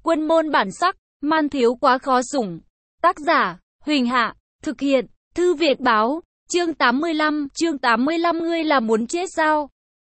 Quân môn bản sắc, man thiếu quá khó sủng. Tác giả, Huỳnh Hạ, thực hiện, Thư Việt Báo, chương 85 ngươi là muốn chết sao?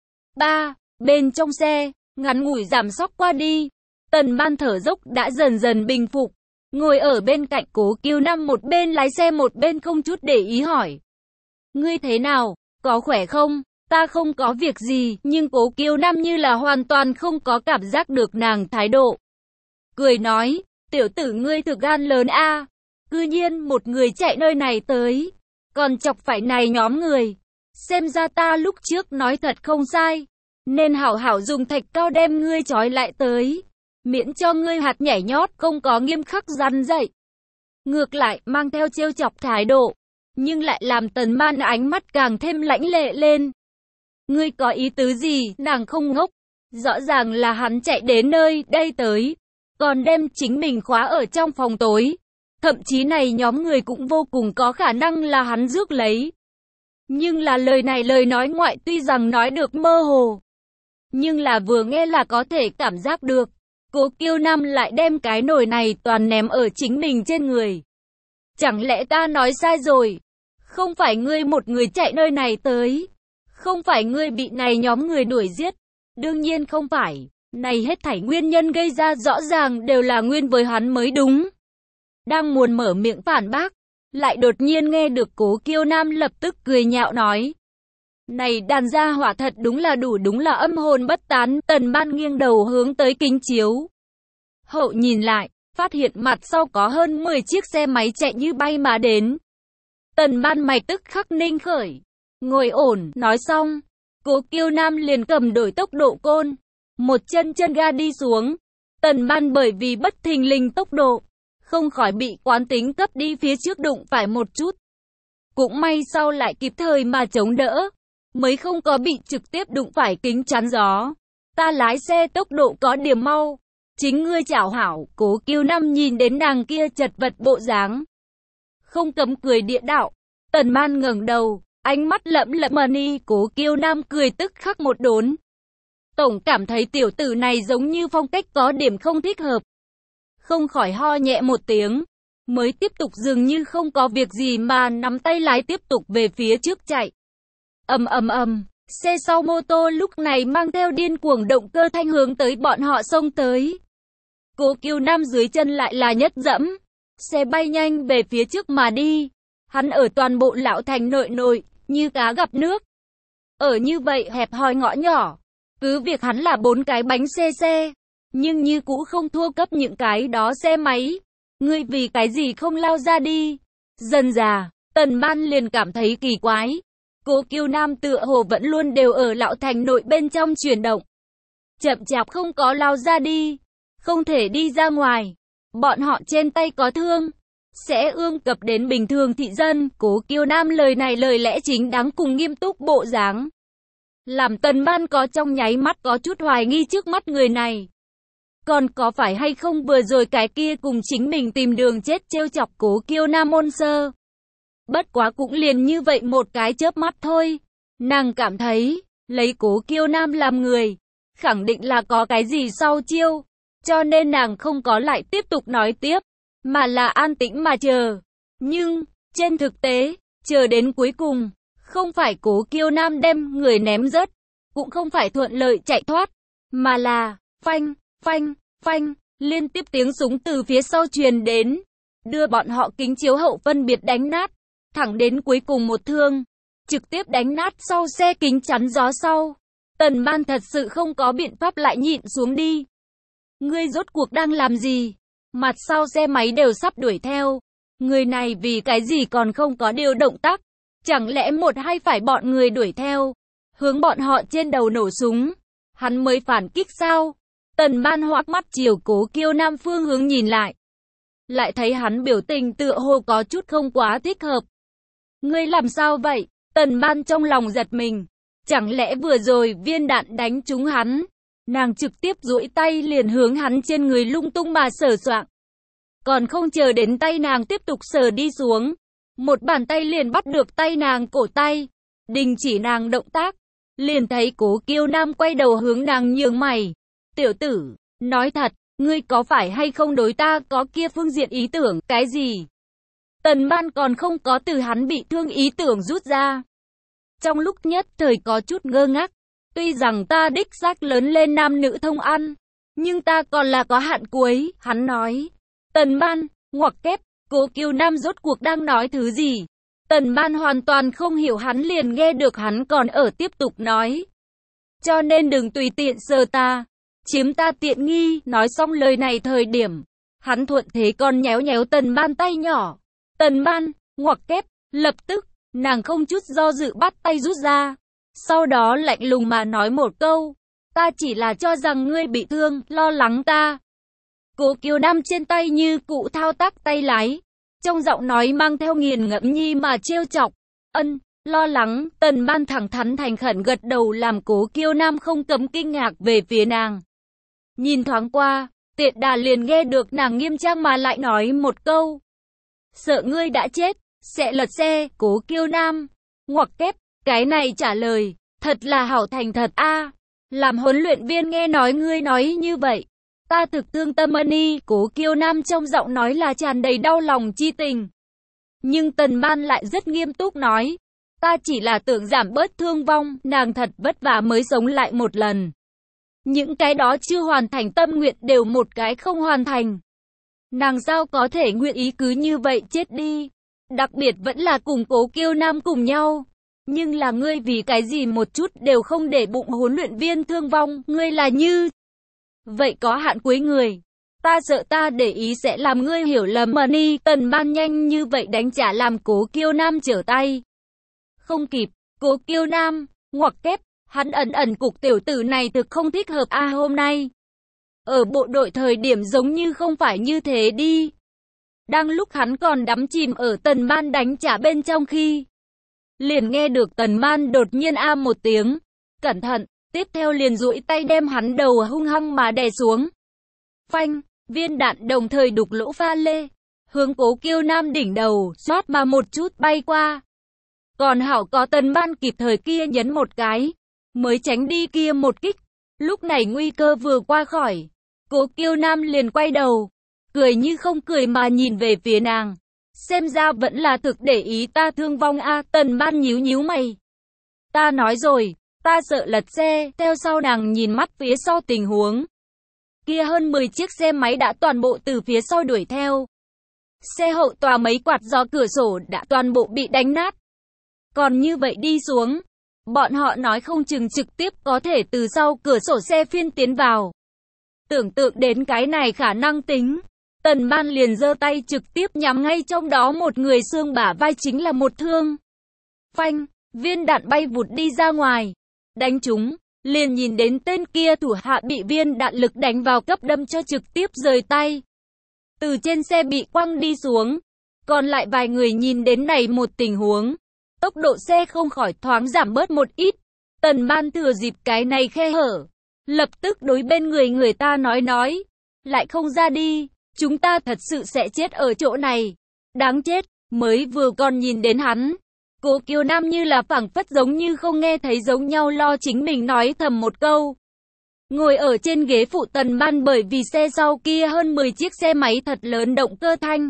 3. Bên trong xe, ngắn ngủi giảm sóc qua đi. Tần Ban thở dốc đã dần dần bình phục. Ngồi ở bên cạnh Cố Kiêu Nam một bên lái xe một bên không chút để ý hỏi. Ngươi thế nào, có khỏe không? Ta không có việc gì, nhưng Cố Kiêu Nam như là hoàn toàn không có cảm giác được nàng thái độ. Cười nói, tiểu tử ngươi thực gan lớn a, cư nhiên một người chạy nơi này tới, còn chọc phải này nhóm người. Xem ra ta lúc trước nói thật không sai, nên hảo hảo dùng thạch cao đem ngươi trói lại tới, miễn cho ngươi hạt nhảy nhót không có nghiêm khắc răn dạy. Ngược lại mang theo trêu chọc thái độ, nhưng lại làm Tần Ban ánh mắt càng thêm lãnh lệ lên. Ngươi có ý tứ gì? Nàng không ngốc, rõ ràng là hắn chạy đến nơi đây tới, còn đem chính mình khóa ở trong phòng tối. Thậm chí này nhóm người cũng vô cùng có khả năng là hắn rước lấy. Nhưng là lời nói ngoại tuy rằng nói được mơ hồ, nhưng là vừa nghe là có thể cảm giác được. Cố Kiêu Nam lại đem cái nồi này toàn ném ở chính mình trên người. Chẳng lẽ ta nói sai rồi? Không phải ngươi một người chạy nơi này tới, không phải ngươi bị này nhóm người đuổi giết. Đương nhiên không phải, này hết thảy nguyên nhân gây ra rõ ràng đều là nguyên với hắn mới đúng. Đang muốn mở miệng phản bác, lại đột nhiên nghe được Cố Kiêu Nam lập tức cười nhạo nói. Này đàn gia hỏa thật đúng là âm hồn bất tán. Tần Ban nghiêng đầu hướng tới kính chiếu hậu nhìn lại, phát hiện mặt sau có hơn 10 chiếc xe máy chạy như bay mà đến. Tần Ban mày tức khắc ninh khởi, ngồi ổn, nói xong, Cố Kiêu Nam liền cầm đổi tốc độ côn, một chân ga đi xuống. Tần Ban bởi vì bất thình lình tốc độ, không khỏi bị quán tính cấp đi phía trước đụng phải một chút. Cũng may sau lại kịp thời mà chống đỡ, mới không có bị trực tiếp đụng phải kính chắn gió. Ta lái xe tốc độ có điểm mau, chính ngươi chảo hảo. Cố Kiêu Nam nhìn đến nàng kia chật vật bộ dáng, không cấm cười địa đạo. Tần Ban ngẩng đầu, ánh mắt lẫm money. Cố Kiêu Nam cười tức khắc một đốn. Tổng cảm thấy tiểu tử này giống như phong cách có điểm không thích hợp, không khỏi ho nhẹ một tiếng, mới tiếp tục dường như không có việc gì mà nắm tay lái tiếp tục về phía trước chạy. Ầm, xe sau mô tô lúc này mang theo điên cuồng động cơ thanh hướng tới bọn họ xông tới. Cố Kiêu Nam dưới chân lại là nhất dẫm, xe bay nhanh về phía trước mà đi. Hắn ở toàn bộ lão thành nội như cá gặp nước. Ở như vậy hẹp hòi ngõ nhỏ, cứ việc hắn là 4 cái bánh xe, nhưng như cũ không thua cấp những cái đó xe máy. Ngươi vì cái gì không lao ra đi? Dần dà, Tần Ban liền cảm thấy kỳ quái. Cố Kiêu Nam tựa hồ vẫn luôn đều ở lão thành nội bên trong chuyển động, chậm chạp không có lao ra đi, không thể đi ra ngoài. Bọn họ trên tay có thương, sẽ ương cập đến bình thường thị dân. Cố Kiêu Nam lời này lời lẽ chính đáng cùng nghiêm túc bộ dáng, làm Tần Ban có trong nháy mắt có chút hoài nghi trước mắt người này. Còn có phải hay không vừa rồi cái kia cùng chính mình tìm đường chết trêu chọc Cố Kiêu Nam môn sơ. Bất quá cũng liền như vậy một cái chớp mắt thôi. Nàng cảm thấy, lấy Cố Kiêu Nam làm người, khẳng định là có cái gì sau chiêu. Cho nên nàng không có lại tiếp tục nói tiếp, mà là an tĩnh mà chờ. Nhưng, trên thực tế, chờ đến cuối cùng, không phải Cố Kiêu Nam đem người ném rớt, cũng không phải thuận lợi chạy thoát, mà là phanh, liên tiếp tiếng súng từ phía sau truyền đến, đưa bọn họ kính chiếu hậu phân biệt đánh nát, thẳng đến cuối cùng một thương, trực tiếp đánh nát sau xe kính chắn gió sau. Tần Ban thật sự không có biện pháp lại nhịn xuống đi. Ngươi rốt cuộc đang làm gì? Mặt sau xe máy đều sắp đuổi theo. Người này vì cái gì còn không có điều động tác? Chẳng lẽ một hai phải bọn người đuổi theo, hướng bọn họ trên đầu nổ súng, hắn mới phản kích sao? Tần Ban hoắc mắt chiều Cố Kiêu Nam phương hướng nhìn lại thấy hắn biểu tình tựa hồ có chút không quá thích hợp. Ngươi làm sao vậy? Tần Ban trong lòng giật mình, chẳng lẽ vừa rồi viên đạn đánh trúng hắn? Nàng trực tiếp duỗi tay liền hướng hắn trên người lung tung mà sờ soạng. Còn không chờ đến tay nàng tiếp tục sờ đi xuống, một bàn tay liền bắt được tay nàng cổ tay, đình chỉ nàng động tác. Liền thấy Cố Kiêu Nam quay đầu hướng nàng nhướng mày. Tiểu tử, nói thật, Ngươi có phải hay không đối ta có kia phương diện ý tưởng, cái gì? Tần Ban còn không có từ hắn bị thương ý tưởng rút ra. Trong lúc nhất thời có chút ngơ ngác, tuy rằng ta đích xác lớn lên nam nữ thông ăn, nhưng ta còn là có hạn cuối, hắn nói. Tần Ban, ngoặc kép, Cố Kiều Nam rốt cuộc đang nói thứ gì? Tần Ban hoàn toàn không hiểu, hắn liền nghe được hắn còn ở tiếp tục nói. Cho nên đừng tùy tiện sờ ta, chiếm ta tiện nghi. Nói xong lời này thời điểm, hắn thuận thế còn nhéo nhéo Tần Ban tay nhỏ. Tần Ban, ngoặc kép, lập tức, nàng không chút do dự bắt tay rút ra. Sau đó lạnh lùng mà nói một câu, ta chỉ là cho rằng ngươi bị thương, lo lắng ta. Cố Kiều Nam trên tay như cụ thao tác tay lái, trong giọng nói mang theo nghiền ngẫm nhi mà trêu chọc. Lo lắng. Tần Ban thẳng thắn thành khẩn gật đầu làm Cố Kiều Nam không cấm kinh ngạc về phía nàng. Nhìn thoáng qua, tiện đà liền nghe được nàng nghiêm trang mà lại nói một câu. Sợ ngươi đã chết, sẽ lật xe. Cố Kiều Nam, ngoặc kép, cái này trả lời, thật là hảo thành thật a. Làm huấn luyện viên nghe nói ngươi nói như vậy, ta thực thương tâm Ni. Cố Kiều Nam trong giọng nói là tràn đầy đau lòng chi tình. Nhưng Tần Ban lại rất nghiêm túc nói, ta chỉ là tưởng giảm bớt thương vong, nàng thật vất vả mới sống lại một lần. Những cái đó chưa hoàn thành tâm nguyện đều một cái không hoàn thành. Nàng sao có thể nguyện ý cứ như vậy chết đi? Đặc biệt vẫn là cùng Cố Kiều Nam cùng nhau. Nhưng là ngươi vì cái gì một chút đều không để bụng huấn luyện viên thương vong, ngươi là như vậy có hạn cuối người. Ta sợ ta để ý sẽ làm ngươi hiểu lầm Ni. Tần Ban nhanh như vậy đánh trả làm Cố Kiều Nam trở tay. Không kịp. Cố Kiều Nam, ngoặc kép, hắn ẩn cục tiểu tử này thực không thích hợp a. Hôm nay ở bộ đội thời điểm giống như không phải như thế đi. Đang lúc hắn còn đắm chìm ở Tần Ban đánh trả bên trong khi liền nghe được Tần Ban đột nhiên a một tiếng. Cẩn thận. Tiếp theo liền duỗi tay đem hắn đầu hung hăng mà đè xuống. Phanh, viên đạn đồng thời đục lỗ pha lê, hướng Cố Kiều Nam đỉnh đầu, xoát mà một chút bay qua. Còn hảo có Tần Ban kịp thời kia nhấn một cái, mới tránh đi kia một kích. Lúc này nguy cơ vừa qua khỏi, Cố Kiều Nam liền quay đầu, cười như không cười mà nhìn về phía nàng. Xem ra vẫn là thực để ý ta thương vong a. Tần Ban nhíu nhíu mày. Ta nói rồi, ta sợ lật xe. Theo sau nàng nhìn mắt phía sau tình huống. Kia hơn 10 chiếc xe máy đã toàn bộ từ phía sau đuổi theo. Xe hậu tòa mấy quạt gió cửa sổ đã toàn bộ bị đánh nát. Còn như vậy đi xuống, bọn họ nói không chừng trực tiếp có thể từ sau cửa sổ xe phiên tiến vào. Tưởng tượng đến cái này khả năng tính, Tần Ban liền giơ tay trực tiếp nhắm ngay trong đó một người, xương bả vai chính là một thương. Phanh, viên đạn bay vụt đi ra ngoài, đánh trúng, liền nhìn đến tên kia thủ hạ bị viên đạn lực đánh vào cấp đâm cho trực tiếp rời tay. Từ trên xe bị quăng đi xuống, còn lại vài người nhìn đến này một tình huống, tốc độ xe không khỏi thoáng giảm bớt một ít. Tần Ban thừa dịp cái này khe hở, lập tức đối bên người ta nói, lại không ra đi, chúng ta thật sự sẽ chết ở chỗ này. Đáng chết. Mới vừa còn nhìn đến hắn, Cố Kiều Nam như là phảng phất giống như không nghe thấy giống nhau, lo chính mình nói thầm một câu. Ngồi ở trên ghế phụ Tần Ban bởi vì xe sau kia hơn 10 chiếc xe máy thật lớn động cơ thanh,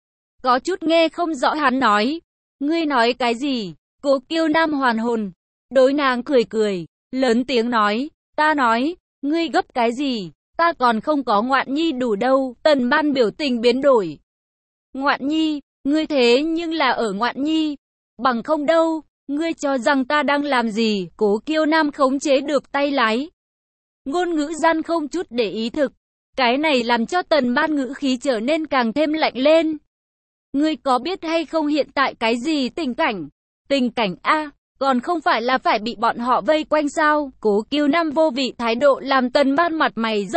có chút nghe không rõ hắn nói. Ngươi nói cái gì? Cố Kiều Nam hoàn hồn, đối nàng cười, lớn tiếng nói, ta nói, ngươi gấp cái gì? Ta còn không có ngoạn nhi đủ đâu. Tần Ban biểu tình biến đổi. Ngoạn nhi? Ngươi thế nhưng là ở ngoạn nhi, bằng không đâu, ngươi cho rằng ta đang làm gì? Cố Kiều Nam khống chế được tay lái, ngôn ngữ gian không chút để ý thực. Cái này làm cho Tần Ban ngữ khí trở nên càng thêm lạnh lên. Ngươi có biết hay không hiện tại cái gì tình cảnh? Tình cảnh a, còn không phải là phải bị bọn họ vây quanh sao? Cố Kiều Nam vô vị thái độ làm Tần Ban mặt mày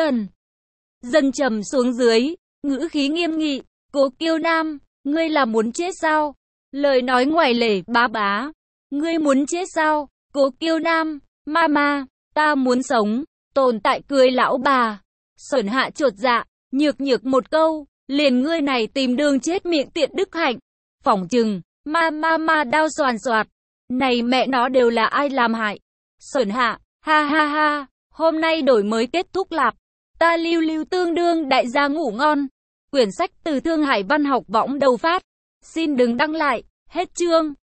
dần trầm xuống dưới, ngữ khí nghiêm nghị. Cố Kiều Nam, ngươi là muốn chết sao? Lời nói ngoài lề, bá. Ngươi muốn chết sao? Cố Kiều Nam, mama, ta muốn sống. Tồn tại cười lão bà. Sởn hạ chột dạ, nhược một câu, liền ngươi này tìm đường chết miệng tiện đức hạnh. Phỏng chừng, ma đau xoàn xoạt. Này mẹ nó đều là ai làm hại? Sởn hạ, ha, hôm nay đổi mới kết thúc lạp. Ta lưu lưu tương đương đại gia ngủ ngon. Quyển sách từ Thương Hải Văn học võng đầu phát. Xin đừng đăng lại. Hết chương.